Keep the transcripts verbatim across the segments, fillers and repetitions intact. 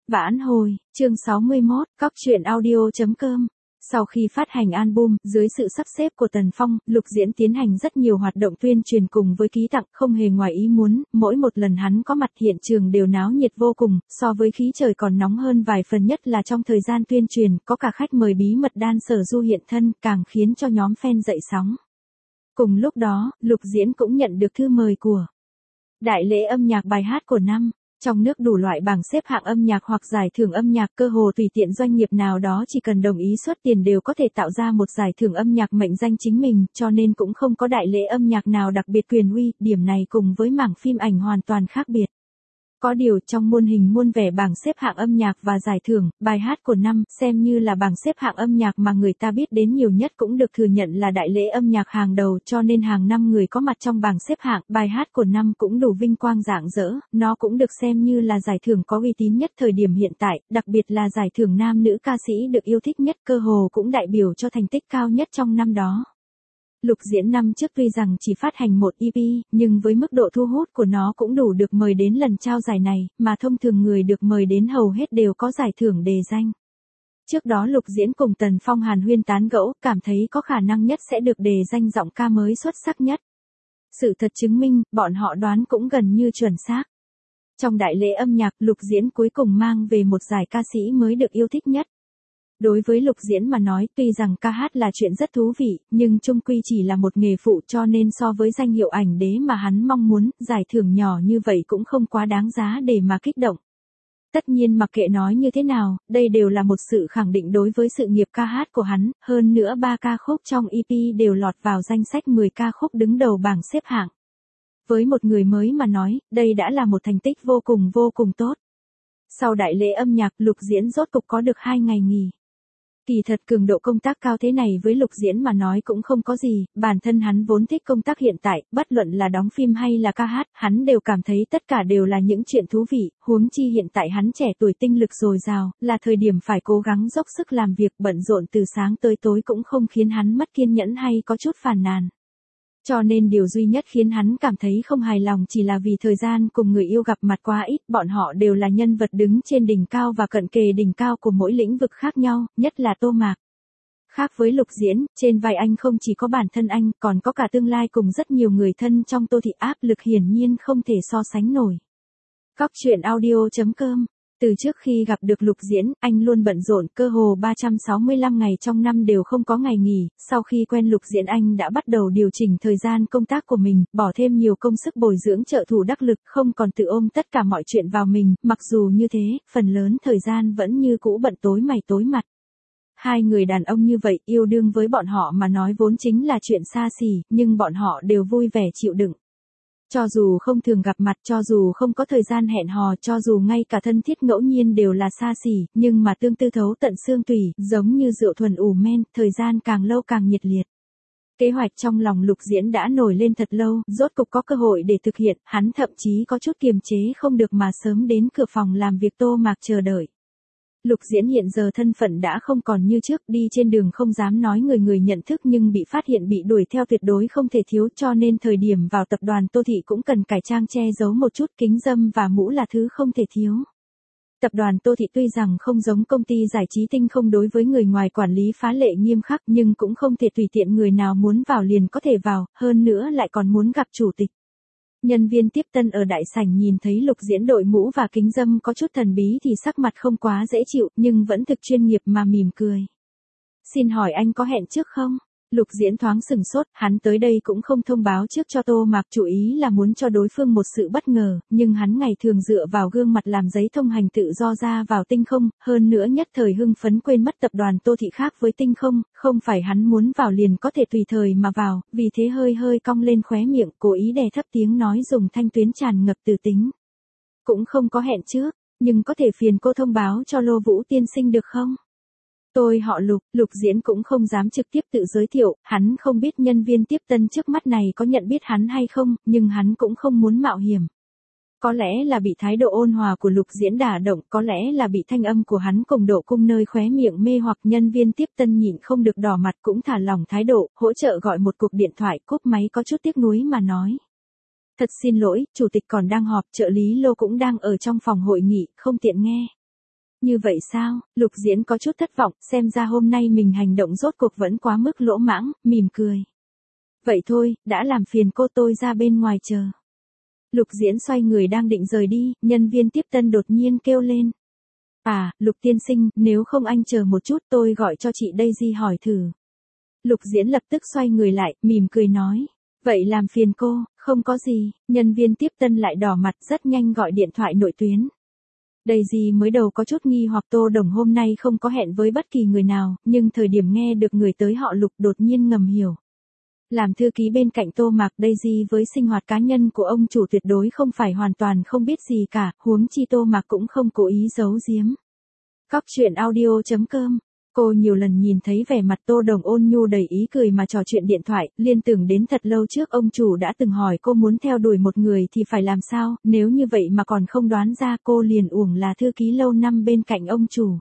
Vãn hồi, chương sáu mươi mốt, cóc truyện audio chấm com. Sau khi phát hành album, dưới sự sắp xếp của Tần Phong, Lục Diễn tiến hành rất nhiều hoạt động tuyên truyền cùng với ký tặng, không hề ngoài ý muốn, mỗi một lần hắn có mặt hiện trường đều náo nhiệt vô cùng, so với khí trời còn nóng hơn vài phần, nhất là trong thời gian tuyên truyền, có cả khách mời bí mật đan sở du hiện thân, càng khiến cho nhóm fan dậy sóng. Cùng lúc đó, Lục Diễn cũng nhận được thư mời của đại lễ âm nhạc bài hát của năm. Trong nước đủ loại bảng xếp hạng âm nhạc hoặc giải thưởng âm nhạc, cơ hồ tùy tiện doanh nghiệp nào đó chỉ cần đồng ý xuất tiền đều có thể tạo ra một giải thưởng âm nhạc mệnh danh chính mình, cho nên cũng không có đại lễ âm nhạc nào đặc biệt quyền uy, điểm này cùng với mảng phim ảnh hoàn toàn khác biệt. Có điều trong muôn hình muôn vẻ bảng xếp hạng âm nhạc và giải thưởng, bài hát của năm, xem như là bảng xếp hạng âm nhạc mà người ta biết đến nhiều nhất, cũng được thừa nhận là đại lễ âm nhạc hàng đầu, cho nên hàng năm người có mặt trong bảng xếp hạng, bài hát của năm cũng đủ vinh quang rạng rỡ, nó cũng được xem như là giải thưởng có uy tín nhất thời điểm hiện tại, đặc biệt là giải thưởng nam nữ ca sĩ được yêu thích nhất, cơ hồ cũng đại biểu cho thành tích cao nhất trong năm đó. Lục Diễn năm trước tuy rằng chỉ phát hành một e pê, nhưng với mức độ thu hút của nó cũng đủ được mời đến lần trao giải này, mà thông thường người được mời đến hầu hết đều có giải thưởng đề danh. Trước đó Lục Diễn cùng Tần Phong hàn huyên tán gẫu, cảm thấy có khả năng nhất sẽ được đề danh giọng ca mới xuất sắc nhất. Sự thật chứng minh, bọn họ đoán cũng gần như chuẩn xác. Trong đại lễ âm nhạc, Lục Diễn cuối cùng mang về một giải ca sĩ mới được yêu thích nhất. Đối với Lục Diễn mà nói, tuy rằng ca hát là chuyện rất thú vị, nhưng chung quy chỉ là một nghề phụ, cho nên so với danh hiệu ảnh đế mà hắn mong muốn, giải thưởng nhỏ như vậy cũng không quá đáng giá để mà kích động. Tất nhiên mặc kệ nói như thế nào, đây đều là một sự khẳng định đối với sự nghiệp ca hát của hắn, hơn nữa ba ca khúc trong e pê đều lọt vào danh sách mười ca khúc đứng đầu bảng xếp hạng. Với một người mới mà nói, đây đã là một thành tích vô cùng vô cùng tốt. Sau đại lễ âm nhạc, Lục Diễn rốt cục có được hai ngày nghỉ. Kỳ thật cường độ công tác cao thế này với Lục Diễn mà nói cũng không có gì, bản thân hắn vốn thích công tác hiện tại, bất luận là đóng phim hay là ca hát, hắn đều cảm thấy tất cả đều là những chuyện thú vị, huống chi hiện tại hắn trẻ tuổi tinh lực dồi dào, là thời điểm phải cố gắng dốc sức làm việc, bận rộn từ sáng tới tối cũng không khiến hắn mất kiên nhẫn hay có chút phàn nàn. Cho nên điều duy nhất khiến hắn cảm thấy không hài lòng chỉ là vì thời gian cùng người yêu gặp mặt quá ít, bọn họ đều là nhân vật đứng trên đỉnh cao và cận kề đỉnh cao của mỗi lĩnh vực khác nhau, nhất là Tô Mạc. Khác với Lục Diễn, trên vai anh không chỉ có bản thân anh, còn có cả tương lai cùng rất nhiều người thân trong Tô thị, áp lực hiển nhiên không thể so sánh nổi. Cóc truyện audio chấm com. Từ trước khi gặp được Lục Diễn, anh luôn bận rộn, cơ hồ ba trăm sáu mươi lăm ngày trong năm đều không có ngày nghỉ, sau khi quen Lục Diễn anh đã bắt đầu điều chỉnh thời gian công tác của mình, bỏ thêm nhiều công sức bồi dưỡng trợ thủ đắc lực, không còn tự ôm tất cả mọi chuyện vào mình, mặc dù như thế, phần lớn thời gian vẫn như cũ bận tối mày tối mặt. Hai người đàn ông như vậy, yêu đương với bọn họ mà nói vốn chính là chuyện xa xỉ, nhưng bọn họ đều vui vẻ chịu đựng. Cho dù không thường gặp mặt, cho dù không có thời gian hẹn hò, cho dù ngay cả thân thiết ngẫu nhiên đều là xa xỉ, nhưng mà tương tư thấu tận xương tủy, giống như rượu thuần ủ men, thời gian càng lâu càng nhiệt liệt. Kế hoạch trong lòng Lục Diễn đã nổi lên thật lâu, rốt cục có cơ hội để thực hiện, hắn thậm chí có chút kiềm chế không được mà sớm đến cửa phòng làm việc Tô Mạc chờ đợi. Lục Diễn hiện giờ thân phận đã không còn như trước, đi trên đường không dám nói người người nhận thức nhưng bị phát hiện bị đuổi theo tuyệt đối không thể thiếu, cho nên thời điểm vào tập đoàn Tô thị cũng cần cải trang che giấu một chút, kính râm và mũ là thứ không thể thiếu. Tập đoàn Tô thị tuy rằng không giống công ty giải trí Tinh Không đối với người ngoài quản lý phá lệ nghiêm khắc, nhưng cũng không thể tùy tiện người nào muốn vào liền có thể vào, hơn nữa lại còn muốn gặp chủ tịch. Nhân viên tiếp tân ở đại sảnh nhìn thấy Lục Diễn đội mũ và kính râm có chút thần bí thì sắc mặt không quá dễ chịu, nhưng vẫn thực chuyên nghiệp mà mỉm cười. Xin hỏi anh có hẹn trước không? Lục Diễn thoáng sừng sốt, hắn tới đây cũng không thông báo trước cho Tô Mạc, chủ ý là muốn cho đối phương một sự bất ngờ, nhưng hắn ngày thường dựa vào gương mặt làm giấy thông hành tự do ra vào Tinh Không, hơn nữa nhất thời hưng phấn quên mất tập đoàn Tô thị khác với Tinh Không, không phải hắn muốn vào liền có thể tùy thời mà vào, vì thế hơi hơi cong lên khóe miệng, cố ý đè thấp tiếng nói dùng thanh tuyến tràn ngập từ tính. Cũng không có hẹn trước, nhưng có thể phiền cô thông báo cho Lô Vũ tiên sinh được không? Tôi họ Lục, Lục Diễn cũng không dám trực tiếp tự giới thiệu, hắn không biết nhân viên tiếp tân trước mắt này có nhận biết hắn hay không, nhưng hắn cũng không muốn mạo hiểm. Có lẽ là bị thái độ ôn hòa của Lục Diễn đả động, có lẽ là bị thanh âm của hắn cùng độ cung nơi khóe miệng mê hoặc, nhân viên tiếp tân nhịn không được đỏ mặt cũng thả lỏng thái độ, hỗ trợ gọi một cuộc điện thoại, cúp máy có chút tiếc nuối mà nói. Thật xin lỗi, chủ tịch còn đang họp, trợ lý Lô cũng đang ở trong phòng hội nghị, không tiện nghe. Như vậy sao? Lục Diễn có chút thất vọng, xem ra hôm nay mình hành động rốt cuộc vẫn quá mức lỗ mãng, mỉm cười. Vậy thôi, đã làm phiền cô, tôi ra bên ngoài chờ. Lục Diễn xoay người đang định rời đi, nhân viên tiếp tân đột nhiên kêu lên. À, Lục tiên sinh, nếu không anh chờ một chút tôi gọi cho chị Daisy hỏi thử. Lục Diễn lập tức xoay người lại, mỉm cười nói. Vậy làm phiền cô, không có gì, nhân viên tiếp tân lại đỏ mặt rất nhanh gọi điện thoại nội tuyến. Daisy mới đầu có chút nghi hoặc Tô Đồng hôm nay không có hẹn với bất kỳ người nào, nhưng thời điểm nghe được người tới họ Lục đột nhiên ngầm hiểu. Làm thư ký bên cạnh Tô Mạc, Daisy với sinh hoạt cá nhân của ông chủ tuyệt đối không phải hoàn toàn không biết gì cả, huống chi Tô Mạc cũng không cố ý giấu giếm. Cóc truyện audio chấm com. Cô nhiều lần nhìn thấy vẻ mặt Tô Đồng ôn nhu đầy ý cười mà trò chuyện điện thoại, liên tưởng đến thật lâu trước ông chủ đã từng hỏi cô muốn theo đuổi một người thì phải làm sao, nếu như vậy mà còn không đoán ra cô liền uổng là thư ký lâu năm bên cạnh ông chủ.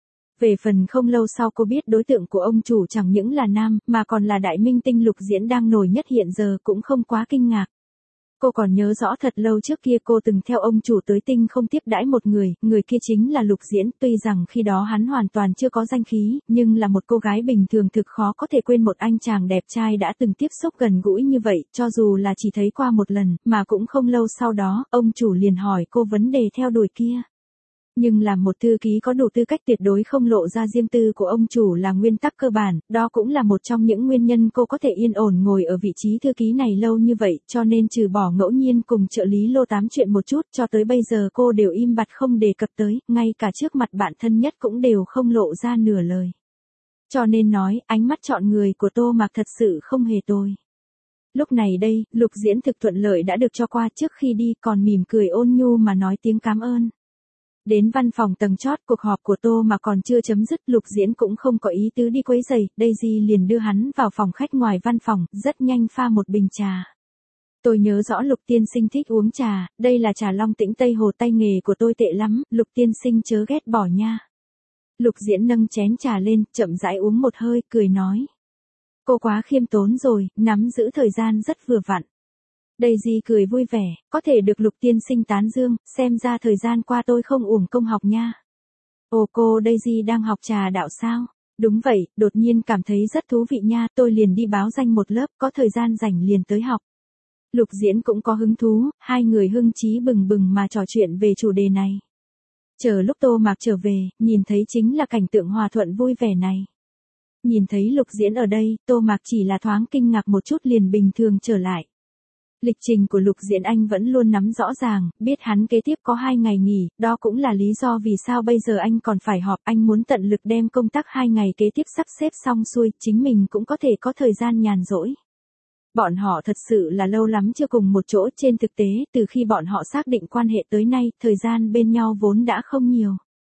Về phần không lâu sau cô biết đối tượng của ông chủ chẳng những là nam, mà còn là đại minh tinh Lục Diễn đang nổi nhất hiện giờ cũng không quá kinh ngạc. Cô còn nhớ rõ thật lâu trước kia cô từng theo ông chủ tới tinh không tiếp đãi một người, người kia chính là Lục Diễn, tuy rằng khi đó hắn hoàn toàn chưa có danh khí, nhưng là một cô gái bình thường thực khó có thể quên một anh chàng đẹp trai đã từng tiếp xúc gần gũi như vậy, cho dù là chỉ thấy qua một lần, mà cũng không lâu sau đó, ông chủ liền hỏi cô vấn đề theo đuổi kia. Nhưng làm một thư ký có đủ tư cách tuyệt đối không lộ ra riêng tư của ông chủ là nguyên tắc cơ bản, đó cũng là một trong những nguyên nhân cô có thể yên ổn ngồi ở vị trí thư ký này lâu như vậy, cho nên trừ bỏ ngẫu nhiên cùng trợ lý Lô tám chuyện một chút, cho tới bây giờ cô đều im bặt không đề cập tới, ngay cả trước mặt bạn thân nhất cũng đều không lộ ra nửa lời. Cho nên nói, ánh mắt chọn người của Tô Mạc thật sự không hề tồi. Lúc này đây, Lục Diễn thực thuận lợi đã được cho qua trước khi đi, còn mỉm cười ôn nhu mà nói tiếng cảm ơn. Đến văn phòng tầng chót, cuộc họp của Tô mà còn chưa chấm dứt, Lục Diễn cũng không có ý tứ đi quấy rầy, Daisy liền đưa hắn vào phòng khách ngoài văn phòng, rất nhanh pha một bình trà. Tôi nhớ rõ Lục tiên sinh thích uống trà, đây là trà Long Tĩnh Tây Hồ, tay nghề của tôi tệ lắm, Lục tiên sinh chớ ghét bỏ nha. Lục Diễn nâng chén trà lên, chậm rãi uống một hơi, cười nói. Cô quá khiêm tốn rồi, nắm giữ thời gian rất vừa vặn. Daisy cười vui vẻ, có thể được Lục tiên sinh tán dương, xem ra thời gian qua tôi không uổng công học nha. Ồ, cô Daisy đang học trà đạo sao? Đúng vậy, đột nhiên cảm thấy rất thú vị nha, tôi liền đi báo danh một lớp, có thời gian rảnh liền tới học. Lục Diễn cũng có hứng thú, hai người hưng chí bừng bừng mà trò chuyện về chủ đề này. Chờ lúc Tô Mạc trở về, nhìn thấy chính là cảnh tượng hòa thuận vui vẻ này. Nhìn thấy Lục Diễn ở đây, Tô Mạc chỉ là thoáng kinh ngạc một chút liền bình thường trở lại. Lịch trình của Lục Diễn anh vẫn luôn nắm rõ ràng, biết hắn kế tiếp có hai ngày nghỉ, đó cũng là lý do vì sao bây giờ anh còn phải họp, anh muốn tận lực đem công tác hai ngày kế tiếp sắp xếp xong xuôi, chính mình cũng có thể có thời gian nhàn rỗi. Bọn họ thật sự là lâu lắm chưa cùng một chỗ, trên thực tế, từ khi bọn họ xác định quan hệ tới nay, thời gian bên nhau vốn đã không nhiều.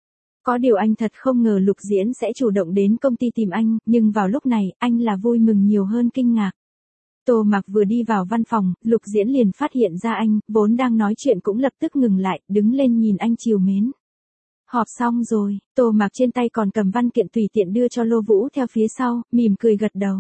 Có điều anh thật không ngờ Lục Diễn sẽ chủ động đến công ty tìm anh, nhưng vào lúc này, anh là vui mừng nhiều hơn kinh ngạc. Tô Mạc vừa đi vào văn phòng, Lục Diễn liền phát hiện ra anh, vốn đang nói chuyện cũng lập tức ngừng lại, đứng lên nhìn anh trìu mến. Họp xong rồi, Tô Mạc trên tay còn cầm văn kiện tùy tiện đưa cho Lô Vũ theo phía sau, mỉm cười gật đầu.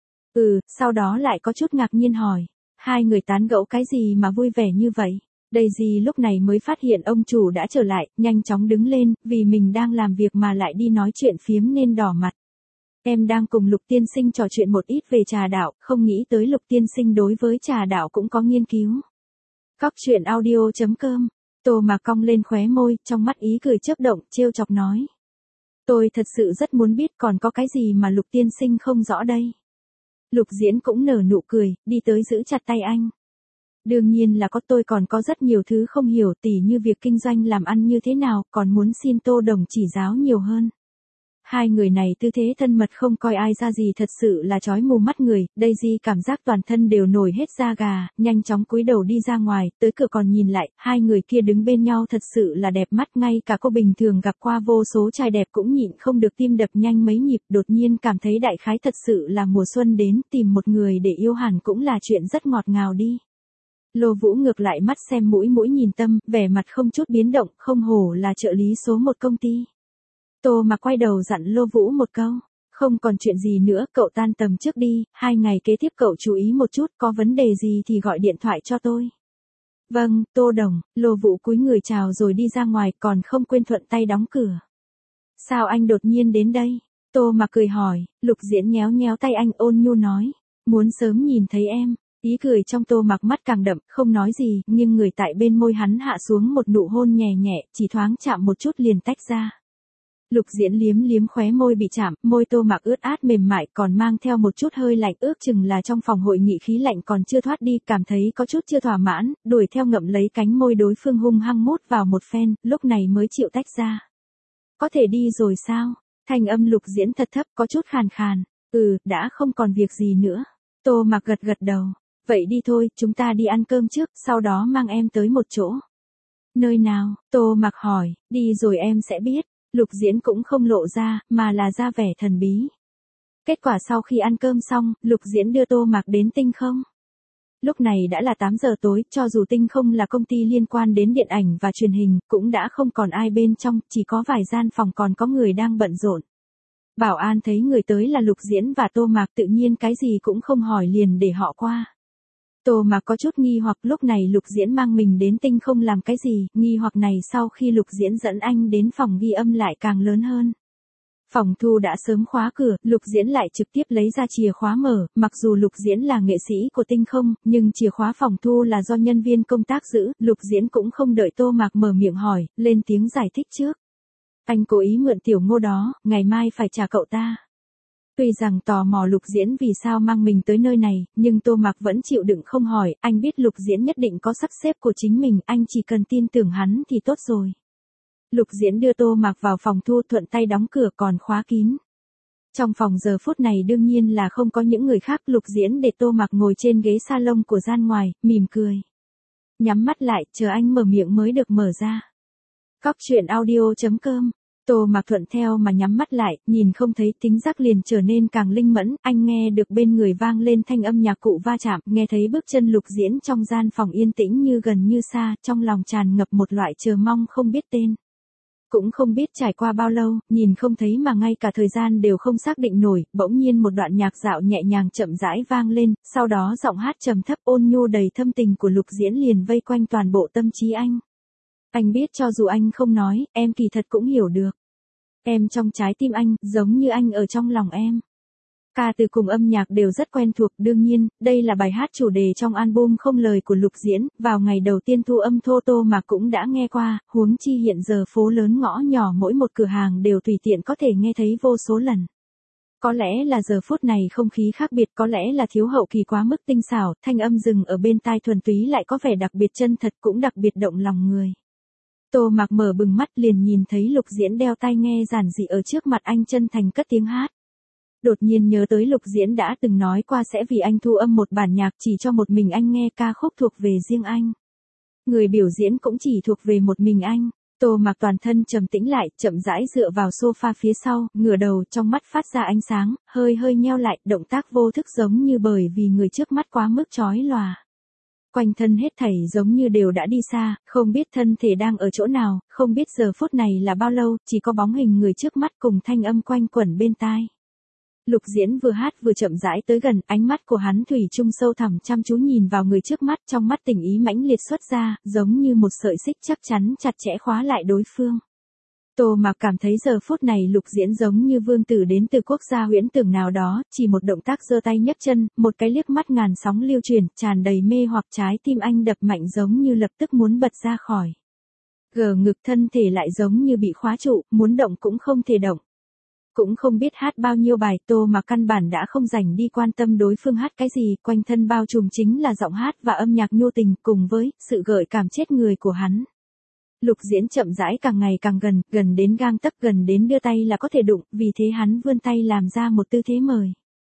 Ừ, sau đó lại có chút ngạc nhiên hỏi, hai người tán gẫu cái gì mà vui vẻ như vậy? Daisy lúc này mới phát hiện ông chủ đã trở lại, nhanh chóng đứng lên, vì mình đang làm việc mà lại đi nói chuyện phiếm nên đỏ mặt. Em đang cùng Lục tiên sinh trò chuyện một ít về trà đạo, không nghĩ tới Lục tiên sinh đối với trà đạo cũng có nghiên cứu. Cóc truyện audio chấm com. Tô Mạc cong lên khóe môi, trong mắt ý cười chớp động, trêu chọc nói. Tôi thật sự rất muốn biết còn có cái gì mà Lục tiên sinh không rõ đây. Lục Diễn cũng nở nụ cười, đi tới giữ chặt tay anh. Đương nhiên là có, tôi còn có rất nhiều thứ không hiểu, tỉ như việc kinh doanh làm ăn như thế nào, còn muốn xin Tô Đồng chỉ giáo nhiều hơn. Hai người này tư thế thân mật không coi ai ra gì, thật sự là chói mù mắt người, Daisy cảm giác toàn thân đều nổi hết da gà, nhanh chóng cúi đầu đi ra ngoài, tới cửa còn nhìn lại, hai người kia đứng bên nhau thật sự là đẹp mắt, ngay cả cô bình thường gặp qua vô số trai đẹp cũng nhịn không được tim đập nhanh mấy nhịp, đột nhiên cảm thấy đại khái thật sự là mùa xuân đến, tìm một người để yêu hẳn cũng là chuyện rất ngọt ngào đi. Lô Vũ ngược lại mắt xem mũi mũi nhìn tâm, vẻ mặt không chút biến động, không hổ là trợ lý số một công ty. Tô Mạc quay đầu dặn Lô Vũ một câu, không còn chuyện gì nữa, cậu tan tầm trước đi, hai ngày kế tiếp cậu chú ý một chút, có vấn đề gì thì gọi điện thoại cho tôi. Vâng, Tô Đồng, Lô Vũ cúi người chào rồi đi ra ngoài, còn không quên thuận tay đóng cửa. Sao anh đột nhiên đến đây? Tô Mạc cười hỏi, Lục Diễn nhéo nhéo tay anh ôn nhu nói, muốn sớm nhìn thấy em. Ý cười trong Tô Mạc mắt càng đậm, không nói gì, nhưng người tại bên môi hắn hạ xuống một nụ hôn nhẹ nhẹ, chỉ thoáng chạm một chút liền tách ra. Lục Diễn liếm liếm khóe môi bị chạm, môi Tô Mạc ướt át mềm mại còn mang theo một chút hơi lạnh, ước chừng là trong phòng hội nghị khí lạnh còn chưa thoát đi, cảm thấy có chút chưa thỏa mãn, đuổi theo ngậm lấy cánh môi đối phương hung hăng mút vào một phen, lúc này mới chịu tách ra. Có thể đi rồi sao? Thanh âm Lục Diễn thật thấp có chút khàn khàn. Ừ, đã không còn việc gì nữa. Tô Mạc gật gật đầu. Vậy đi thôi, chúng ta đi ăn cơm trước, sau đó mang em tới một chỗ. Nơi nào? Tô Mạc hỏi, đi rồi em sẽ biết. Lục Diễn cũng không lộ ra, mà là ra vẻ thần bí. Kết quả sau khi ăn cơm xong, Lục Diễn đưa Tô Mạc đến Tinh Không. Lúc này đã là tám giờ tối, cho dù Tinh Không là công ty liên quan đến điện ảnh và truyền hình, cũng đã không còn ai bên trong, chỉ có vài gian phòng còn có người đang bận rộn. Bảo an thấy người tới là Lục Diễn và Tô Mạc tự nhiên cái gì cũng không hỏi liền để họ qua. Tô Mạc có chút nghi hoặc lúc này Lục Diễn mang mình đến Tinh Không làm cái gì, nghi hoặc này sau khi Lục Diễn dẫn anh đến phòng ghi âm lại càng lớn hơn. Phòng thu đã sớm khóa cửa, Lục Diễn lại trực tiếp lấy ra chìa khóa mở, mặc dù Lục Diễn là nghệ sĩ của Tinh Không, nhưng chìa khóa phòng thu là do nhân viên công tác giữ, Lục Diễn cũng không đợi Tô Mạc mở miệng hỏi, lên tiếng giải thích trước. Anh cố ý mượn tiểu Ngô đó, ngày mai phải trả cậu ta. Tuy rằng tò mò Lục Diễn vì sao mang mình tới nơi này, nhưng Tô Mạc vẫn chịu đựng không hỏi, anh biết Lục Diễn nhất định có sắp xếp của chính mình, anh chỉ cần tin tưởng hắn thì tốt rồi. Lục Diễn đưa Tô Mạc vào phòng thu thuận tay đóng cửa còn khóa kín. Trong phòng giờ phút này đương nhiên là không có những người khác, Lục Diễn để Tô Mạc ngồi trên ghế salon của gian ngoài, mỉm cười. Nhắm mắt lại, chờ anh mở miệng mới được mở ra. Cóc truyện audio chấm com. Tô Mạc thuận theo mà nhắm mắt lại, nhìn không thấy tính giác liền trở nên càng linh mẫn, anh nghe được bên người vang lên thanh âm nhạc cụ va chạm, nghe thấy bước chân Lục Diễn trong gian phòng yên tĩnh như gần như xa, trong lòng tràn ngập một loại chờ mong không biết tên. Cũng không biết trải qua bao lâu, nhìn không thấy mà ngay cả thời gian đều không xác định nổi, bỗng nhiên một đoạn nhạc dạo nhẹ nhàng chậm rãi vang lên, sau đó giọng hát trầm thấp ôn nhu đầy thâm tình của Lục Diễn liền vây quanh toàn bộ tâm trí anh. Anh biết cho dù anh không nói, em kỳ thật cũng hiểu được. Em trong trái tim anh, giống như anh ở trong lòng em. Ca từ cùng âm nhạc đều rất quen thuộc, đương nhiên, đây là bài hát chủ đề trong album không lời của Lục Diễn, vào ngày đầu tiên thu âm thô Tô Mạc cũng đã nghe qua, huống chi hiện giờ phố lớn ngõ nhỏ mỗi một cửa hàng đều tùy tiện có thể nghe thấy vô số lần. Có lẽ là giờ phút này không khí khác biệt, có lẽ là thiếu hậu kỳ quá mức tinh xảo, thanh âm dừng ở bên tai thuần túy lại có vẻ đặc biệt chân thật cũng đặc biệt động lòng người. Tô Mạc mở bừng mắt liền nhìn thấy Lục Diễn đeo tai nghe giản dị ở trước mặt anh chân thành cất tiếng hát. Đột nhiên nhớ tới Lục Diễn đã từng nói qua sẽ vì anh thu âm một bản nhạc chỉ cho một mình anh nghe, ca khúc thuộc về riêng anh. Người biểu diễn cũng chỉ thuộc về một mình anh. Tô Mạc toàn thân trầm tĩnh lại, chậm rãi dựa vào sofa phía sau, ngửa đầu, trong mắt phát ra ánh sáng, hơi hơi nheo lại, động tác vô thức giống như bởi vì người trước mắt quá mức chói lòa. Quanh thân hết thảy giống như đều đã đi xa, không biết thân thể đang ở chỗ nào, không biết giờ phút này là bao lâu, chỉ có bóng hình người trước mắt cùng thanh âm quanh quẩn bên tai. Lục Diễn vừa hát vừa chậm rãi tới gần, ánh mắt của hắn thủy chung sâu thẳm chăm chú nhìn vào người trước mắt, trong mắt tình ý mãnh liệt xuất ra, giống như một sợi xích chắc chắn chặt chẽ khóa lại đối phương. Tô Mạc cảm thấy giờ phút này Lục Diễn giống như vương tử đến từ quốc gia huyễn tưởng nào đó, chỉ một động tác giơ tay nhấc chân, một cái liếc mắt ngàn sóng lưu truyền, tràn đầy mê hoặc, trái tim anh đập mạnh giống như lập tức muốn bật ra khỏi. Gờ ngực, thân thể lại giống như bị khóa trụ, muốn động cũng không thể động. Cũng không biết hát bao nhiêu bài, Tô Mạc căn bản đã không dành đi quan tâm đối phương hát cái gì, quanh thân bao trùm chính là giọng hát và âm nhạc nhu tình cùng với sự gợi cảm chết người của hắn. Lục Diễn chậm rãi càng ngày càng gần, gần đến gang tấc, gần đến đưa tay là có thể đụng, vì thế hắn vươn tay làm ra một tư thế mời.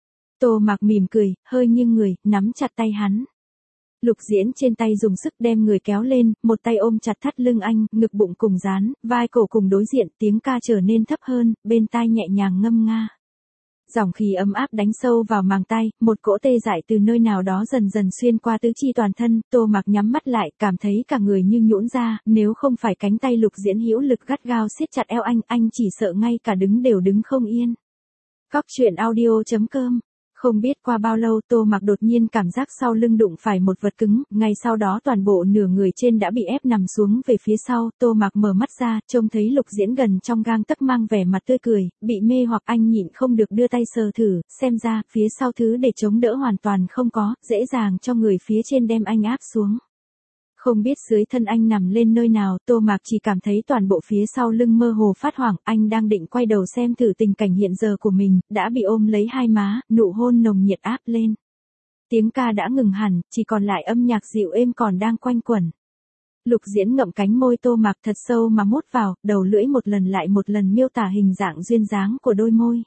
Tô Mạc mỉm cười, hơi nghiêng người, nắm chặt tay hắn. Lục Diễn trên tay dùng sức đem người kéo lên, một tay ôm chặt thắt lưng anh, ngực bụng cùng dán, vai cổ cùng đối diện, tiếng ca trở nên thấp hơn, bên tai nhẹ nhàng ngâm nga. Dòng khí ấm áp đánh sâu vào màng tai, một cỗ tê dại từ nơi nào đó dần dần xuyên qua tứ chi toàn thân, Tô Mạc nhắm mắt lại, cảm thấy cả người như nhũn ra, nếu không phải cánh tay Lục Diễn hữu lực gắt gao siết chặt eo anh, anh chỉ sợ ngay cả đứng đều đứng không yên. Cóc truyện audio chấm com Không biết qua bao lâu Tô Mạc đột nhiên cảm giác sau lưng đụng phải một vật cứng, ngay sau đó toàn bộ nửa người trên đã bị ép nằm xuống về phía sau, Tô Mạc mở mắt ra, trông thấy Lục Diễn gần trong gang tấc mang vẻ mặt tươi cười, bị mê hoặc anh nhịn không được đưa tay sờ thử, xem ra, phía sau thứ để chống đỡ hoàn toàn không có, dễ dàng cho người phía trên đem anh áp xuống. Không biết dưới thân anh nằm lên nơi nào, Tô Mạc chỉ cảm thấy toàn bộ phía sau lưng mơ hồ phát hoảng, anh đang định quay đầu xem thử tình cảnh hiện giờ của mình, đã bị ôm lấy hai má, nụ hôn nồng nhiệt áp lên. Tiếng ca đã ngừng hẳn, chỉ còn lại âm nhạc dịu êm còn đang quanh quẩn. Lục Diễn ngậm cánh môi Tô Mạc thật sâu mà mút vào, đầu lưỡi một lần lại một lần miêu tả hình dạng duyên dáng của đôi môi.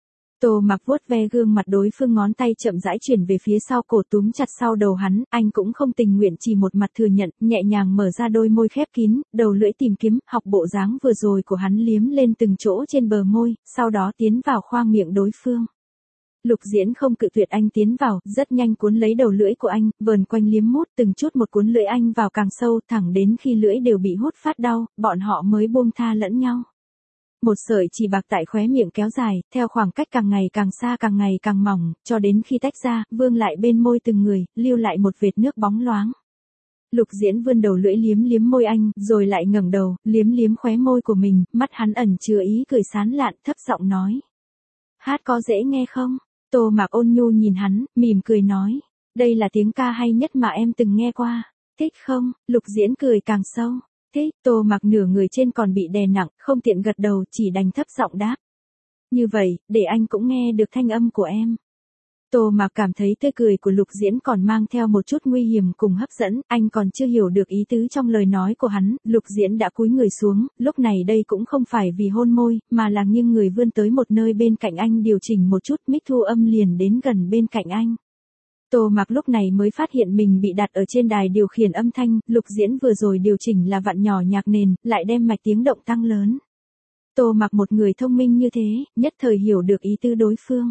Tô Mạc vuốt ve gương mặt đối phương, ngón tay chậm rãi chuyển về phía sau cổ túm chặt sau đầu hắn, anh cũng không tình nguyện chỉ một mặt thừa nhận, nhẹ nhàng mở ra đôi môi khép kín, đầu lưỡi tìm kiếm, học bộ dáng vừa rồi của hắn liếm lên từng chỗ trên bờ môi, sau đó tiến vào khoang miệng đối phương. Lục Diễn không cự tuyệt anh tiến vào, rất nhanh cuốn lấy đầu lưỡi của anh, vờn quanh liếm mút từng chút một cuốn lưỡi anh vào càng sâu, thẳng đến khi lưỡi đều bị hút phát đau, bọn họ mới buông tha lẫn nhau. Một sợi chỉ bạc tại khóe miệng kéo dài, theo khoảng cách càng ngày càng xa càng ngày càng mỏng, cho đến khi tách ra, vương lại bên môi từng người, lưu lại một vệt nước bóng loáng. Lục Diễn vươn đầu lưỡi liếm liếm môi anh, rồi lại ngẩng đầu, liếm liếm khóe môi của mình, mắt hắn ẩn chứa ý cười sán lạn, thấp giọng nói. Hát có dễ nghe không? Tô Mạc ôn nhu nhìn hắn, mỉm cười nói. Đây là tiếng ca hay nhất mà em từng nghe qua. Thích không? Lục Diễn cười càng sâu. Thế, Tô Mạc nửa người trên còn bị đè nặng, không tiện gật đầu, chỉ đành thấp giọng đáp. Như vậy, để anh cũng nghe được thanh âm của em. Tô Mạc cảm thấy tươi cười của Lục Diễn còn mang theo một chút nguy hiểm cùng hấp dẫn, anh còn chưa hiểu được ý tứ trong lời nói của hắn, Lục Diễn đã cúi người xuống, lúc này đây cũng không phải vì hôn môi, mà là nghiêng người vươn tới một nơi bên cạnh anh điều chỉnh một chút, mic thu âm liền đến gần bên cạnh anh. Tô Mạc lúc này mới phát hiện mình bị đặt ở trên đài điều khiển âm thanh, Lục Diễn vừa rồi điều chỉnh là vặn nhỏ nhạc nền, lại đem mạch tiếng động tăng lớn. Tô Mạc một người thông minh như thế, nhất thời hiểu được ý tứ đối phương.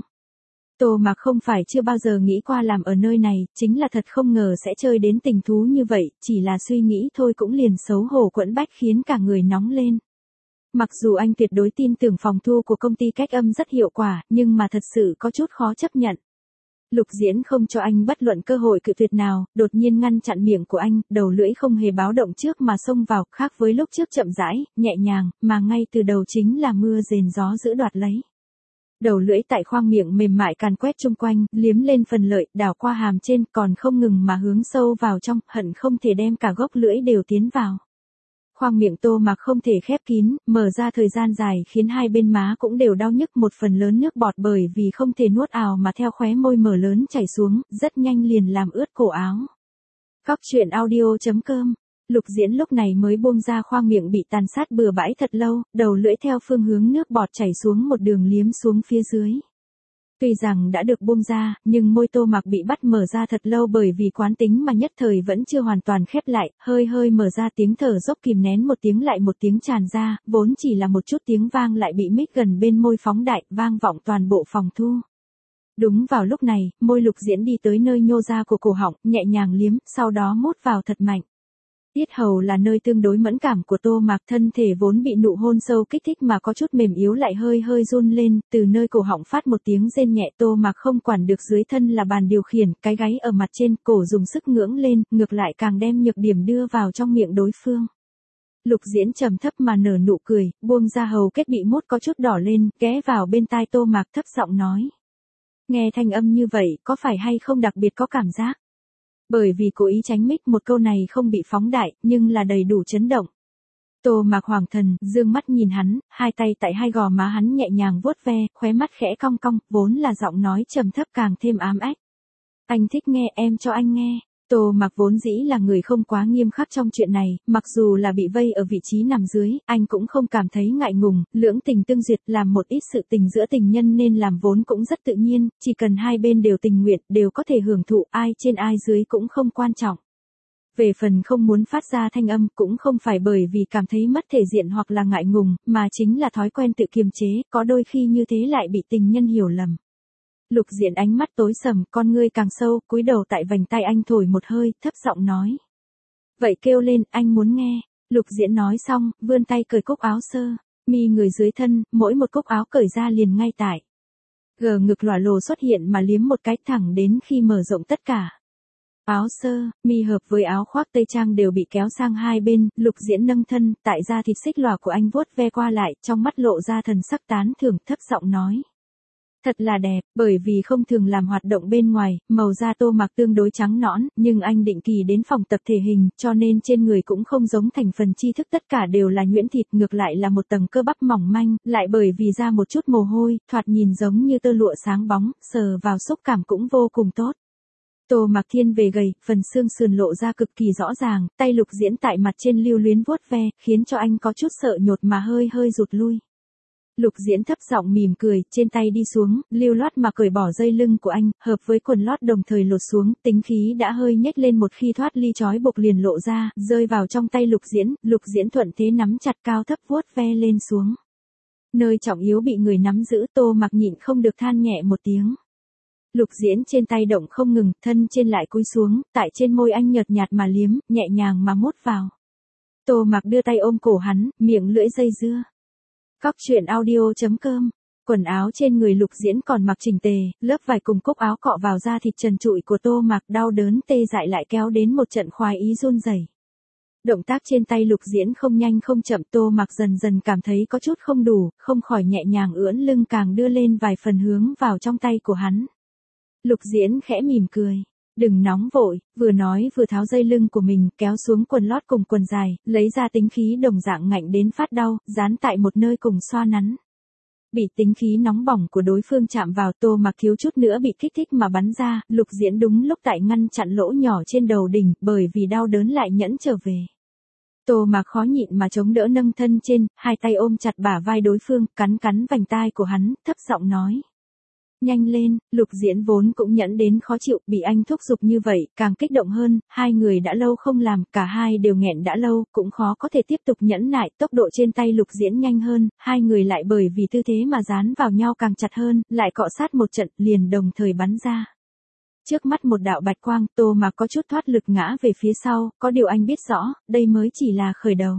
Tô Mạc không phải chưa bao giờ nghĩ qua làm ở nơi này, chính là thật không ngờ sẽ chơi đến tình thú như vậy, chỉ là suy nghĩ thôi cũng liền xấu hổ quẫn bách khiến cả người nóng lên. Mặc dù anh tuyệt đối tin tưởng phòng thu của công ty cách âm rất hiệu quả, nhưng mà thật sự có chút khó chấp nhận. Lục Diễn không cho anh bất luận cơ hội cự tuyệt nào, đột nhiên ngăn chặn miệng của anh, đầu lưỡi không hề báo động trước mà xông vào, khác với lúc trước chậm rãi, nhẹ nhàng, mà ngay từ đầu chính là mưa rền gió giữ đoạt lấy. Đầu lưỡi tại khoang miệng mềm mại càn quét chung quanh, liếm lên phần lợi, đảo qua hàm trên, còn không ngừng mà hướng sâu vào trong, hận không thể đem cả gốc lưỡi đều tiến vào. Khoang miệng Tô Mạc không thể khép kín, mở ra thời gian dài khiến hai bên má cũng đều đau nhức, một phần lớn nước bọt bởi vì không thể nuốt ào mà theo khóe môi mở lớn chảy xuống, rất nhanh liền làm ướt cổ áo. Góc truyện audio chấm com. Lục Diễn lúc này mới buông ra khoang miệng bị tàn sát bừa bãi thật lâu, đầu lưỡi theo phương hướng nước bọt chảy xuống một đường liếm xuống phía dưới. Tuy rằng đã được buông ra, nhưng môi Tô Mạc bị bắt mở ra thật lâu bởi vì quán tính mà nhất thời vẫn chưa hoàn toàn khép lại, hơi hơi mở ra, tiếng thở dốc kìm nén một tiếng lại một tiếng tràn ra, vốn chỉ là một chút tiếng vang lại bị mic gần bên môi phóng đại, vang vọng toàn bộ phòng thu. Đúng vào lúc này, môi Lục Diễn đi tới nơi nhô ra của cổ họng, nhẹ nhàng liếm, sau đó mút vào thật mạnh. Yết hầu là nơi tương đối mẫn cảm của Tô Mạc, thân thể vốn bị nụ hôn sâu kích thích mà có chút mềm yếu lại hơi hơi run lên, từ nơi cổ họng phát một tiếng rên nhẹ. Tô Mạc không quản được dưới thân là bàn điều khiển, cái gáy ở mặt trên, cổ dùng sức ngưỡng lên, ngược lại càng đem nhược điểm đưa vào trong miệng đối phương. Lục Diễn trầm thấp mà nở nụ cười, buông ra hầu kết bị mút có chút đỏ lên, ghé vào bên tai Tô Mạc thấp giọng nói. Nghe thanh âm như vậy, có phải hay không đặc biệt có cảm giác? Bởi vì cố ý tránh mic, một câu này không bị phóng đại, nhưng là đầy đủ chấn động. Tô Mạc hoàng thần, dương mắt nhìn hắn, hai tay tại hai gò má hắn nhẹ nhàng vuốt ve, khóe mắt khẽ cong cong, vốn là giọng nói trầm thấp càng thêm ám ách. Anh thích nghe, em cho anh nghe. Tô Mạc vốn dĩ là người không quá nghiêm khắc trong chuyện này, mặc dù là bị vây ở vị trí nằm dưới, anh cũng không cảm thấy ngại ngùng, lưỡng tình tương duyệt, làm một ít sự tình giữa tình nhân nên làm vốn cũng rất tự nhiên, chỉ cần hai bên đều tình nguyện, đều có thể hưởng thụ, ai trên ai dưới cũng không quan trọng. Về phần không muốn phát ra thanh âm cũng không phải bởi vì cảm thấy mất thể diện hoặc là ngại ngùng, mà chính là thói quen tự kiềm chế, có đôi khi như thế lại bị tình nhân hiểu lầm. Lục Diễn ánh mắt tối sầm, con ngươi càng sâu, cúi đầu tại vành tai anh thổi một hơi, thấp giọng nói. Vậy kêu lên, anh muốn nghe. Lục Diễn nói xong, vươn tay cởi cúc áo sơ mi người dưới thân, mỗi một cúc áo cởi ra liền ngay tại Gờ ngực lòa lồ xuất hiện mà liếm một cái thẳng đến khi mở rộng tất cả. Áo sơ, mi hợp với áo khoác tây trang đều bị kéo sang hai bên, Lục Diễn nâng thân, tại da thịt xích lòa của anh vuốt ve qua lại, trong mắt lộ ra thần sắc tán thưởng, thấp giọng nói. Thật là đẹp, bởi vì không thường làm hoạt động bên ngoài, màu da Tô Mạc tương đối trắng nõn, nhưng anh định kỳ đến phòng tập thể hình, cho nên trên người cũng không giống thành phần chi thức tất cả đều là nhuyễn thịt, ngược lại là một tầng cơ bắp mỏng manh, lại bởi vì ra một chút mồ hôi, thoạt nhìn giống như tơ lụa sáng bóng, sờ vào xúc cảm cũng vô cùng tốt. Tô Mạc thiên về gầy, phần xương sườn lộ ra cực kỳ rõ ràng, tay Lục Diễn tại mặt trên lưu luyến vuốt ve, khiến cho anh có chút sợ nhột mà hơi hơi rụt lui. Lục Diễn thấp giọng mỉm cười, trên tay đi xuống, lưu loát mà cởi bỏ dây lưng của anh, hợp với quần lót đồng thời lột xuống, tính khí đã hơi nhếch lên một khi thoát ly trói buộc liền lộ ra, rơi vào trong tay Lục Diễn, Lục Diễn thuận thế nắm chặt cao thấp vuốt ve lên xuống. Nơi trọng yếu bị người nắm giữ, Tô Mạc nhịn không được than nhẹ một tiếng. Lục Diễn trên tay động không ngừng, thân trên lại cúi xuống, tại trên môi anh nhợt nhạt mà liếm, nhẹ nhàng mà mút vào. Tô Mạc đưa tay ôm cổ hắn, miệng lưỡi dây dưa. Cóc truyện audio chấm com. Quần áo trên người Lục Diễn còn mặc chỉnh tề, lớp vải cùng cúc áo cọ vào da thịt trần trụi của Tô Mạc, đau đớn tê dại lại kéo đến một trận khoái ý run rẩy. Động tác trên tay Lục Diễn không nhanh không chậm, Tô Mạc dần dần cảm thấy có chút không đủ, không khỏi nhẹ nhàng ưỡn lưng càng đưa lên vài phần hướng vào trong tay của hắn. Lục Diễn khẽ mỉm cười. Đừng nóng vội, vừa nói vừa tháo dây lưng của mình, kéo xuống quần lót cùng quần dài, lấy ra tính khí đồng dạng ngạnh đến phát đau, dán tại một nơi cùng xoa nắn. Bị tính khí nóng bỏng của đối phương chạm vào, Tô Mạc thiếu chút nữa bị kích thích mà bắn ra, Lục Diễn đúng lúc tại ngăn chặn lỗ nhỏ trên đầu đỉnh, bởi vì đau đớn lại nhẫn trở về. Tô Mạc khó nhịn mà chống đỡ nâng thân trên, hai tay ôm chặt bả vai đối phương, cắn cắn vành tai của hắn, thấp giọng nói. Nhanh lên, Lục Diễn vốn cũng nhẫn đến khó chịu, bị anh thúc giục như vậy, càng kích động hơn, hai người đã lâu không làm, cả hai đều nghẹn đã lâu, cũng khó có thể tiếp tục nhẫn nại, tốc độ trên tay Lục Diễn nhanh hơn, hai người lại bởi vì tư thế mà dán vào nhau càng chặt hơn, lại cọ sát một trận, liền đồng thời bắn ra. Trước mắt một đạo bạch quang, Tô Mạc có chút thoát lực ngã về phía sau, có điều anh biết rõ, đây mới chỉ là khởi đầu.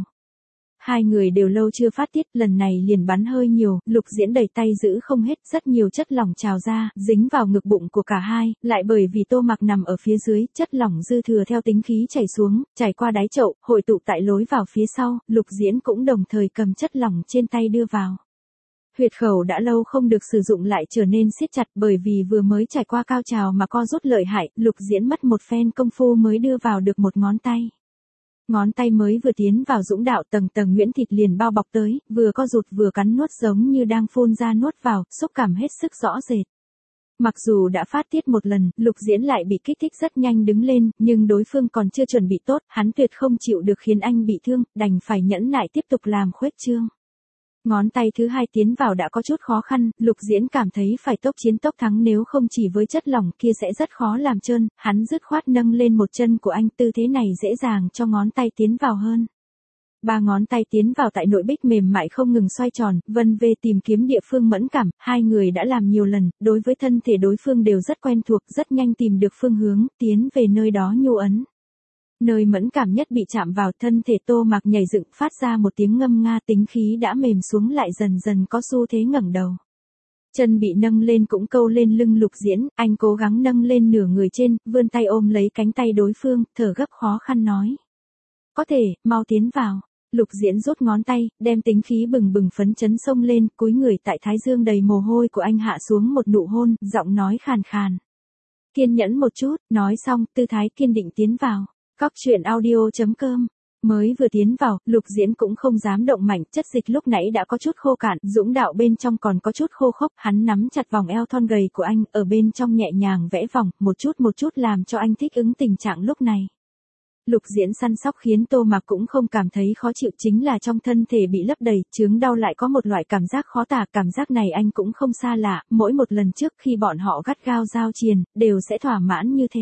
Hai người đều lâu chưa phát tiết, lần này liền bắn hơi nhiều, Lục Diễn đẩy tay giữ không hết, rất nhiều chất lỏng trào ra, dính vào ngực bụng của cả hai, lại bởi vì Tô Mạc nằm ở phía dưới, chất lỏng dư thừa theo tính khí chảy xuống, chảy qua đáy chậu, hội tụ tại lối vào phía sau, Lục Diễn cũng đồng thời cầm chất lỏng trên tay đưa vào. Huyệt khẩu đã lâu không được sử dụng lại trở nên siết chặt, bởi vì vừa mới trải qua cao trào mà co rút lợi hại, Lục Diễn mất một phen công phu mới đưa vào được một ngón tay. Ngón tay mới vừa tiến vào dũng đạo, tầng tầng nhuyễn thịt liền bao bọc tới, vừa co rụt vừa cắn nuốt giống như đang phun ra nuốt vào, xúc cảm hết sức rõ rệt. Mặc dù đã phát tiết một lần, Lục Diễn lại bị kích thích rất nhanh đứng lên, nhưng đối phương còn chưa chuẩn bị tốt, hắn tuyệt không chịu được khiến anh bị thương, đành phải nhẫn nại tiếp tục làm khuếch trương. Ngón tay thứ hai tiến vào đã có chút khó khăn, Lục Diễn cảm thấy phải tốc chiến tốc thắng, nếu không chỉ với chất lỏng kia sẽ rất khó làm trơn, hắn dứt khoát nâng lên một chân của anh, tư thế này dễ dàng cho ngón tay tiến vào hơn. Ba ngón tay tiến vào tại nội bích mềm mại không ngừng xoay tròn, vân vê tìm kiếm địa phương mẫn cảm, hai người đã làm nhiều lần, đối với thân thể đối phương đều rất quen thuộc, rất nhanh tìm được phương hướng, tiến về nơi đó nhu ấn. Nơi mẫn cảm nhất bị chạm vào, thân thể Tô Mạc nhảy dựng, phát ra một tiếng ngâm nga, tính khí đã mềm xuống lại dần dần có xu thế ngẩng đầu. Chân bị nâng lên cũng câu lên lưng Lục Diễn, anh cố gắng nâng lên nửa người trên, vươn tay ôm lấy cánh tay đối phương, thở gấp khó khăn nói. Có thể, mau tiến vào. Lục Diễn rút ngón tay, đem tính khí bừng bừng phấn chấn xông lên, cúi người tại thái dương đầy mồ hôi của anh hạ xuống một nụ hôn, giọng nói khàn khàn. Kiên nhẫn một chút, nói xong, tư thái kiên định tiến vào. Cóc truyện audio chấm com. Mới vừa tiến vào, Lục Diễn cũng không dám động mạnh, chất dịch lúc nãy đã có chút khô cạn, dũng đạo bên trong còn có chút khô khốc, hắn nắm chặt vòng eo thon gầy của anh, ở bên trong nhẹ nhàng vẽ vòng, một chút một chút làm cho anh thích ứng tình trạng lúc này. Lục Diễn săn sóc khiến Tô Mạc cũng không cảm thấy khó chịu, chính là trong thân thể bị lấp đầy, chướng đau lại có một loại cảm giác khó tả, cảm giác này anh cũng không xa lạ, mỗi một lần trước khi bọn họ gắt gao giao triền, đều sẽ thỏa mãn như thế.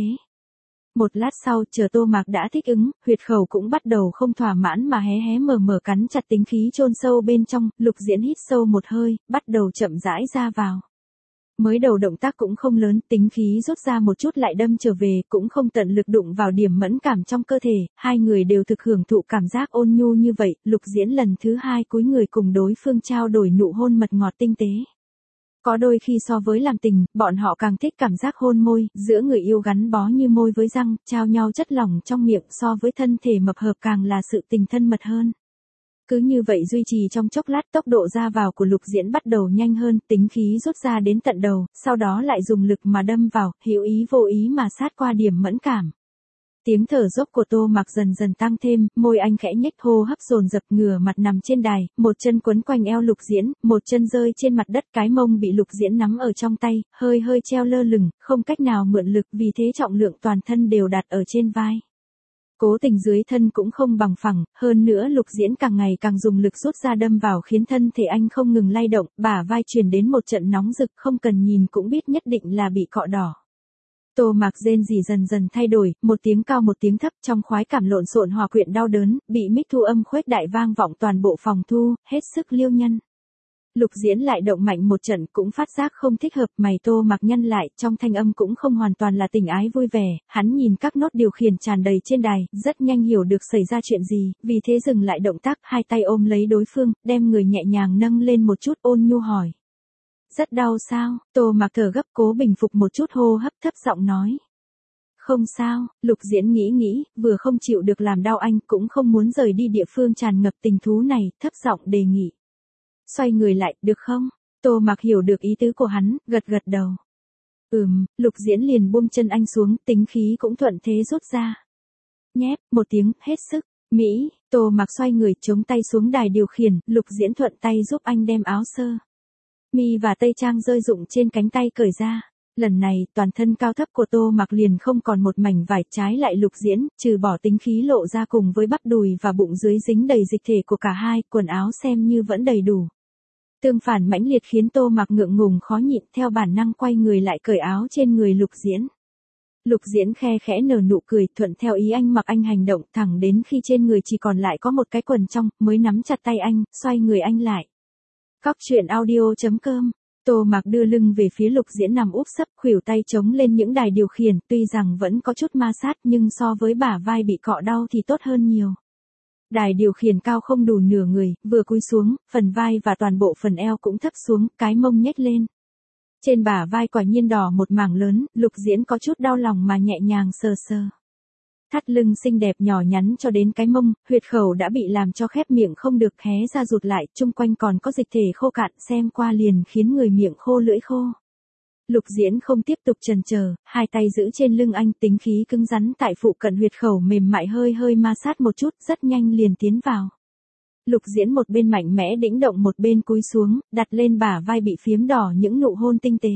Một lát sau, chờ Tô Mạc đã thích ứng, huyệt khẩu cũng bắt đầu không thỏa mãn mà hé hé mờ mờ cắn chặt, tính khí chôn sâu bên trong, Lục Diễn hít sâu một hơi, bắt đầu chậm rãi ra vào. Mới đầu động tác cũng không lớn, tính khí rút ra một chút lại đâm trở về, cũng không tận lực đụng vào điểm mẫn cảm trong cơ thể, hai người đều thực hưởng thụ cảm giác ôn nhu như vậy, Lục Diễn lần thứ hai cúi người cùng đối phương trao đổi nụ hôn mật ngọt tinh tế. Có đôi khi so với làm tình, bọn họ càng thích cảm giác hôn môi, giữa người yêu gắn bó như môi với răng, trao nhau chất lỏng trong miệng so với thân thể mập hợp càng là sự tình thân mật hơn. Cứ như vậy duy trì trong chốc lát tốc độ ra vào của Lục Diễn bắt đầu nhanh hơn, tính khí rút ra đến tận đầu, sau đó lại dùng lực mà đâm vào, hữu ý vô ý mà sát qua điểm mẫn cảm. Tiếng thở dốc của Tô Mạc dần dần tăng thêm, môi anh khẽ nhếch, hô hấp dồn dập, ngửa mặt nằm trên đài, một chân quấn quanh eo Lục Diễn, một chân rơi trên mặt đất, cái mông bị Lục Diễn nắm ở trong tay, hơi hơi treo lơ lửng, không cách nào mượn lực vì thế trọng lượng toàn thân đều đặt ở trên vai. Cố tình dưới thân cũng không bằng phẳng, hơn nữa Lục Diễn càng ngày càng dùng lực rút ra đâm vào khiến thân thể anh không ngừng lay động, bả vai truyền đến một trận nóng rực, không cần nhìn cũng biết nhất định là bị cọ đỏ. Tô Mạc rên rỉ dần dần thay đổi, một tiếng cao một tiếng thấp trong khoái cảm lộn xộn hòa quyện đau đớn, bị mic thu âm khuếch đại vang vọng toàn bộ phòng thu, hết sức liêu nhân. Lục Diễn lại động mạnh một trận cũng phát giác không thích hợp, mày Tô Mạc nhăn lại, trong thanh âm cũng không hoàn toàn là tình ái vui vẻ, hắn nhìn các nốt điều khiển tràn đầy trên đài, rất nhanh hiểu được xảy ra chuyện gì, vì thế dừng lại động tác, hai tay ôm lấy đối phương, đem người nhẹ nhàng nâng lên một chút, ôn nhu hỏi. Rất đau sao? Tô Mạc thở gấp cố bình phục một chút, hô hấp thấp giọng nói. Không sao, Lục Diễn nghĩ nghĩ, vừa không chịu được làm đau anh, cũng không muốn rời đi địa phương tràn ngập tình thú này, thấp giọng đề nghị. Xoay người lại, được không? Tô Mạc hiểu được ý tứ của hắn, gật gật đầu. Ừm, Lục Diễn liền buông chân anh xuống, tính khí cũng thuận thế rút ra. Nhép, một tiếng, hết sức. Mỹ, Tô Mạc xoay người, chống tay xuống đài điều khiển, Lục Diễn thuận tay giúp anh đem áo sơ mi và tây trang rơi rụng trên cánh tay cởi ra. Lần này, toàn thân cao thấp của Tô Mạc liền không còn một mảnh vải, trái lại Lục Diễn, trừ bỏ tính khí lộ ra cùng với bắp đùi và bụng dưới dính đầy dịch thể của cả hai, quần áo xem như vẫn đầy đủ. Tương phản mãnh liệt khiến Tô Mạc ngượng ngùng khó nhịn, theo bản năng quay người lại cởi áo trên người Lục Diễn. Lục Diễn khe khẽ nở nụ cười, thuận theo ý anh mặc anh hành động, thẳng đến khi trên người chỉ còn lại có một cái quần trong, mới nắm chặt tay anh, xoay người anh lại. Cóc truyện audio chấm com. Tô Mạc đưa lưng về phía Lục Diễn nằm úp sấp, khuỷu tay chống lên những đài điều khiển, tuy rằng vẫn có chút ma sát nhưng so với bả vai bị cọ đau thì tốt hơn nhiều. Đài điều khiển cao không đủ nửa người, vừa cúi xuống, phần vai và toàn bộ phần eo cũng thấp xuống, cái mông nhếch lên. Trên bả vai quả nhiên đỏ một mảng lớn, Lục Diễn có chút đau lòng mà nhẹ nhàng sờ sờ. Thắt lưng xinh đẹp nhỏ nhắn cho đến cái mông, huyệt khẩu đã bị làm cho khép miệng không được, hé ra rụt lại, chung quanh còn có dịch thể khô cạn, xem qua liền khiến người miệng khô lưỡi khô. Lục Diễn không tiếp tục chần chờ, hai tay giữ trên lưng anh, tính khí cứng rắn tại phụ cận huyệt khẩu mềm mại hơi hơi ma sát một chút, rất nhanh liền tiến vào. Lục Diễn một bên mạnh mẽ đĩnh động một bên cúi xuống, đặt lên bả vai bị phiếm đỏ những nụ hôn tinh tế.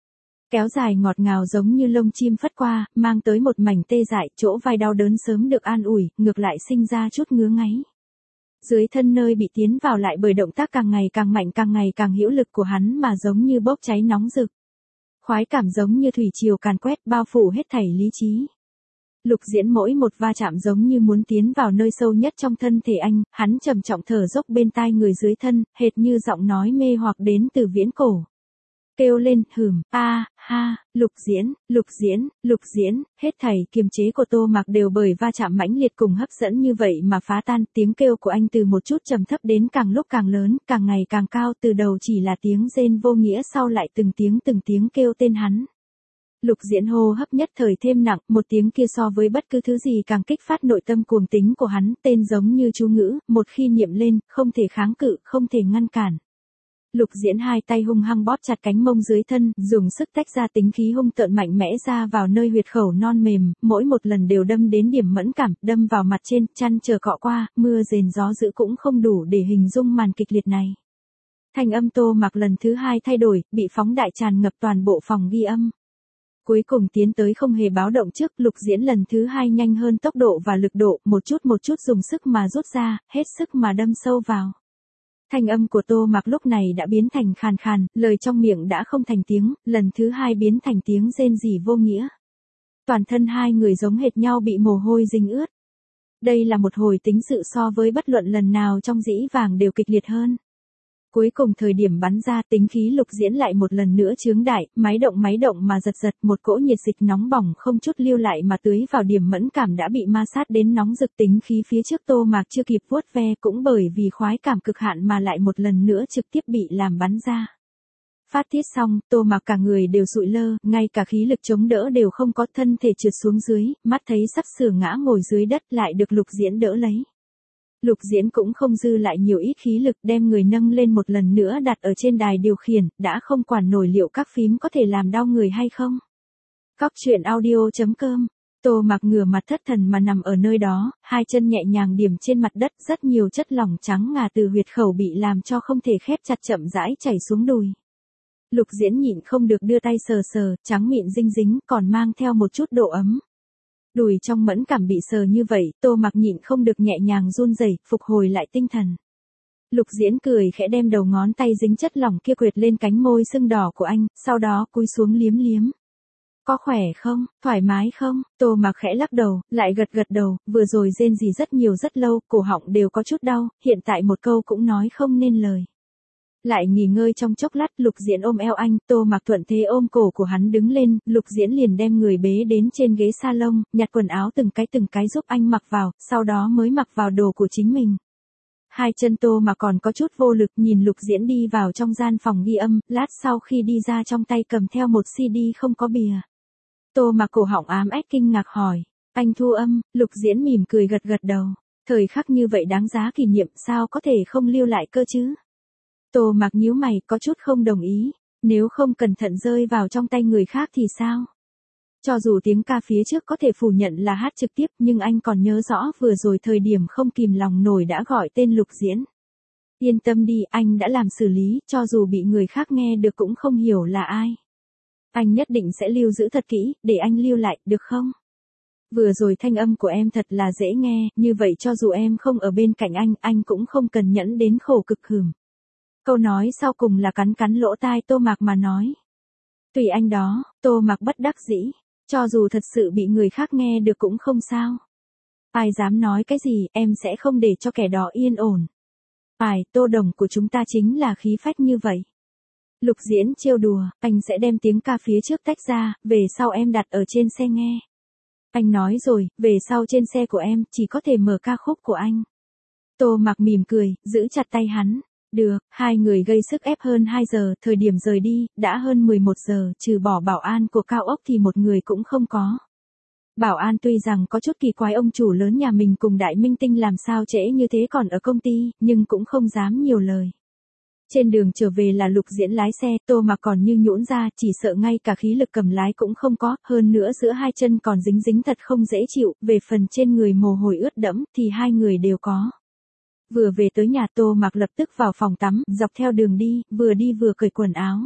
Kéo dài ngọt ngào giống như lông chim phất qua, mang tới một mảnh tê dại, chỗ vai đau đớn sớm được an ủi, ngược lại sinh ra chút ngứa ngáy. Dưới thân nơi bị tiến vào lại bởi động tác càng ngày càng mạnh càng ngày càng hữu lực của hắn mà giống như bốc cháy nóng rực. Khoái cảm giống như thủy triều càn quét bao phủ hết thảy lý trí. Lục Diễn mỗi một va chạm giống như muốn tiến vào nơi sâu nhất trong thân thể anh, hắn trầm trọng thở dốc bên tai người dưới thân, hệt như giọng nói mê hoặc đến từ viễn cổ. Kêu lên, hửm, a, ha, Lục Diễn, Lục Diễn, Lục Diễn, hết thảy kiềm chế của Tô Mạc đều bởi va chạm mãnh liệt cùng hấp dẫn như vậy mà phá tan, tiếng kêu của anh từ một chút trầm thấp đến càng lúc càng lớn, càng ngày càng cao, từ đầu chỉ là tiếng rên vô nghĩa sau lại từng tiếng từng tiếng kêu tên hắn. Lục Diễn hô hấp nhất thời thêm nặng, một tiếng kia so với bất cứ thứ gì càng kích phát nội tâm cuồng tính của hắn, tên giống như chú ngữ, một khi niệm lên, không thể kháng cự, không thể ngăn cản. Lục Diễn hai tay hung hăng bóp chặt cánh mông dưới thân, dùng sức tách ra tính khí hung tợn mạnh mẽ ra vào nơi huyệt khẩu non mềm, mỗi một lần đều đâm đến điểm mẫn cảm, đâm vào mặt trên, chăn chờ cọ qua, mưa rền gió dữ cũng không đủ để hình dung màn kịch liệt này. Thanh âm Tô Mạc lần thứ hai thay đổi, bị phóng đại tràn ngập toàn bộ phòng ghi âm. Cuối cùng tiến tới không hề báo động trước, Lục Diễn lần thứ hai nhanh hơn tốc độ và lực độ, một chút một chút dùng sức mà rút ra, hết sức mà đâm sâu vào. Thanh âm của Tô Mạc lúc này đã biến thành khàn khàn, lời trong miệng đã không thành tiếng, lần thứ hai biến thành tiếng rên rỉ vô nghĩa. Toàn thân hai người giống hệt nhau bị mồ hôi dính ướt. Đây là một hồi tính sự so với bất luận lần nào trong dĩ vàng đều kịch liệt hơn. Cuối cùng thời điểm bắn ra, tính khí Lục Diễn lại một lần nữa chướng đại, máy động máy động mà giật giật, một cỗ nhiệt dịch nóng bỏng không chút lưu lại mà tưới vào điểm mẫn cảm đã bị ma sát đến nóng rực, tính khí phía trước Tô Mạc chưa kịp vuốt ve cũng bởi vì khoái cảm cực hạn mà lại một lần nữa trực tiếp bị làm bắn ra. Phát tiết xong, Tô Mạc cả người đều sụi lơ, ngay cả khí lực chống đỡ đều không có, thân thể trượt xuống dưới, mắt thấy sắp sửa ngã ngồi dưới đất lại được Lục Diễn đỡ lấy. Lục Diễn cũng không dư lại nhiều ít khí lực, đem người nâng lên một lần nữa đặt ở trên đài điều khiển, đã không quản nổi liệu các phím có thể làm đau người hay không. Cóc truyện audio chấm com. Tô Mạc ngửa mặt thất thần mà nằm ở nơi đó, hai chân nhẹ nhàng điểm trên mặt đất, rất nhiều chất lỏng trắng ngà từ huyệt khẩu bị làm cho không thể khép chặt chậm rãi chảy xuống đùi. Lục Diễn nhịn không được đưa tay sờ sờ, trắng mịn dinh dính, còn mang theo một chút độ ấm. Đùi trong mẫn cảm bị sờ như vậy, Tô Mạc nhịn không được nhẹ nhàng run rẩy, phục hồi lại tinh thần. Lục Diễn cười khẽ đem đầu ngón tay dính chất lỏng kia quệt lên cánh môi sưng đỏ của anh, sau đó cúi xuống liếm liếm. Có khỏe không, thoải mái không? Tô Mạc khẽ lắc đầu, lại gật gật đầu, vừa rồi rên rỉ rất nhiều rất lâu, cổ họng đều có chút đau, hiện tại một câu cũng nói không nên lời. Lại nghỉ ngơi trong chốc lát, Lục Diễn ôm eo anh, Tô Mạc thuận thế ôm cổ của hắn đứng lên, Lục Diễn liền đem người bế đến trên ghế salon, nhặt quần áo từng cái từng cái giúp anh mặc vào, sau đó mới mặc vào đồ của chính mình. Hai chân Tô Mạc còn có chút vô lực, nhìn Lục Diễn đi vào trong gian phòng ghi âm, lát sau khi đi ra trong tay cầm theo một xê đê không có bìa. Tô Mạc cổ họng ám ếch kinh ngạc hỏi, anh thu âm? Lục Diễn mỉm cười gật gật đầu, thời khắc như vậy đáng giá kỷ niệm, sao có thể không lưu lại cơ chứ? Tô Mạc nhíu mày, có chút không đồng ý, nếu không cẩn thận rơi vào trong tay người khác thì sao? Cho dù tiếng ca phía trước có thể phủ nhận là hát trực tiếp, nhưng anh còn nhớ rõ vừa rồi thời điểm không kìm lòng nổi đã gọi tên Lục Diễn. Yên tâm đi, anh đã làm xử lý, cho dù bị người khác nghe được cũng không hiểu là ai. Anh nhất định sẽ lưu giữ thật kỹ, để anh lưu lại, được không? Vừa rồi thanh âm của em thật là dễ nghe, như vậy cho dù em không ở bên cạnh anh, anh cũng không cần nhẫn đến khổ cực hửm. Câu nói sau cùng là cắn cắn lỗ tai Tô Mạc mà nói. Tùy anh đó, Tô Mạc bất đắc dĩ, cho dù thật sự bị người khác nghe được cũng không sao. Ai dám nói cái gì, em sẽ không để cho kẻ đó yên ổn. Ai, Tô Đồng của chúng ta chính là khí phách như vậy. Lục Diễn trêu đùa, anh sẽ đem tiếng ca phía trước tách ra, về sau em đặt ở trên xe nghe. Anh nói rồi, về sau trên xe của em, chỉ có thể mở ca khúc của anh. Tô Mạc mỉm cười, giữ chặt tay hắn. Được, hai người gây sức ép hơn hai giờ, thời điểm rời đi, đã hơn mười một giờ, trừ bỏ bảo an của cao ốc thì một người cũng không có. Bảo an tuy rằng có chút kỳ quái ông chủ lớn nhà mình cùng đại minh tinh làm sao trễ như thế còn ở công ty, nhưng cũng không dám nhiều lời. Trên đường trở về là Lục Diễn lái xe, Tô Mạc còn như nhũn ra, chỉ sợ ngay cả khí lực cầm lái cũng không có, hơn nữa giữa hai chân còn dính dính thật không dễ chịu, về phần trên người mồ hôi ướt đẫm thì hai người đều có. Vừa về tới nhà Tô Mạc lập tức vào phòng tắm, dọc theo đường đi, vừa đi vừa cởi quần áo.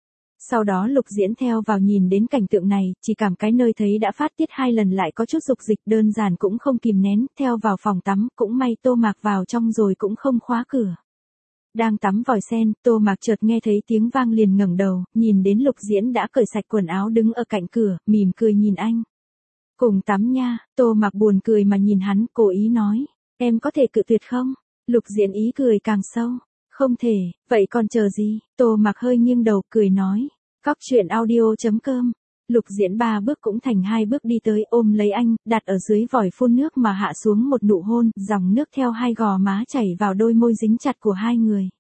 Sau đó Lục Diễn theo vào nhìn đến cảnh tượng này, chỉ cảm cái nơi thấy đã phát tiết hai lần lại có chút dục dịch, đơn giản cũng không kìm nén, theo vào phòng tắm, cũng may Tô Mạc vào trong rồi cũng không khóa cửa. Đang tắm vòi sen, Tô Mạc chợt nghe thấy tiếng vang liền ngẩng đầu, nhìn đến Lục Diễn đã cởi sạch quần áo đứng ở cạnh cửa, mỉm cười nhìn anh. Cùng tắm nha, Tô Mạc buồn cười mà nhìn hắn, cố ý nói, em có thể cự tuyệt không? Lục Diễn ý cười càng sâu, không thể, vậy còn chờ gì? Tô Mạc hơi nghiêng đầu, cười nói, cóc truyện audio chấm com. Lục Diễn ba bước cũng thành hai bước đi tới, ôm lấy anh, đặt ở dưới vòi phun nước mà hạ xuống một nụ hôn, dòng nước theo hai gò má chảy vào đôi môi dính chặt của hai người.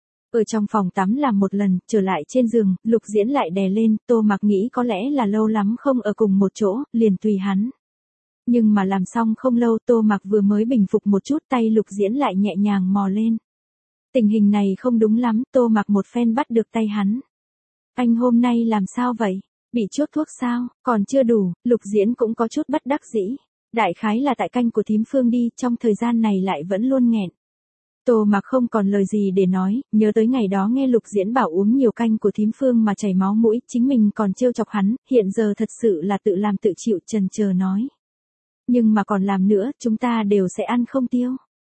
Ở trong phòng tắm làm một lần, trở lại trên giường, Lục Diễn lại đè lên, Tô Mạc nghĩ có lẽ là lâu lắm không ở cùng một chỗ, liền tùy hắn. Nhưng mà làm xong không lâu, Tô Mạc vừa mới bình phục một chút, tay Lục Diễn lại nhẹ nhàng mò lên. Tình hình này không đúng lắm, Tô Mạc một phen bắt được tay hắn. Anh hôm nay làm sao vậy? Bị chốt thuốc sao? Còn chưa đủ, Lục Diễn cũng có chút bất đắc dĩ. Đại khái là tại canh của thím Phương đi, trong thời gian này lại vẫn luôn nghẹn. Tô Mạc không còn lời gì để nói, nhớ tới ngày đó nghe Lục Diễn bảo uống nhiều canh của thím Phương mà chảy máu mũi, chính mình còn trêu chọc hắn, hiện giờ thật sự là tự làm tự chịu, chần chờ nói. Nhưng mà còn làm nữa, chúng ta đều sẽ ăn không tiêu.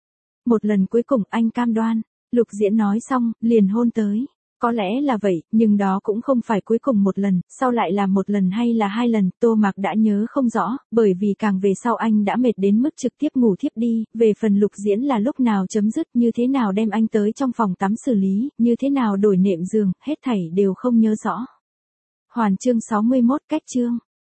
Một lần cuối cùng anh cam đoan, Lục Diễn nói xong, liền hôn tới. Có lẽ là vậy, nhưng đó cũng không phải cuối cùng một lần, sau lại là một lần hay là hai lần, Tô Mạc đã nhớ không rõ, bởi vì càng về sau anh đã mệt đến mức trực tiếp ngủ thiếp đi, về phần Lục Diễn là lúc nào chấm dứt, như thế nào đem anh tới trong phòng tắm xử lý, như thế nào đổi nệm giường, hết thảy đều không nhớ rõ. Hoàn chương sáu mươi mốt, cách chương.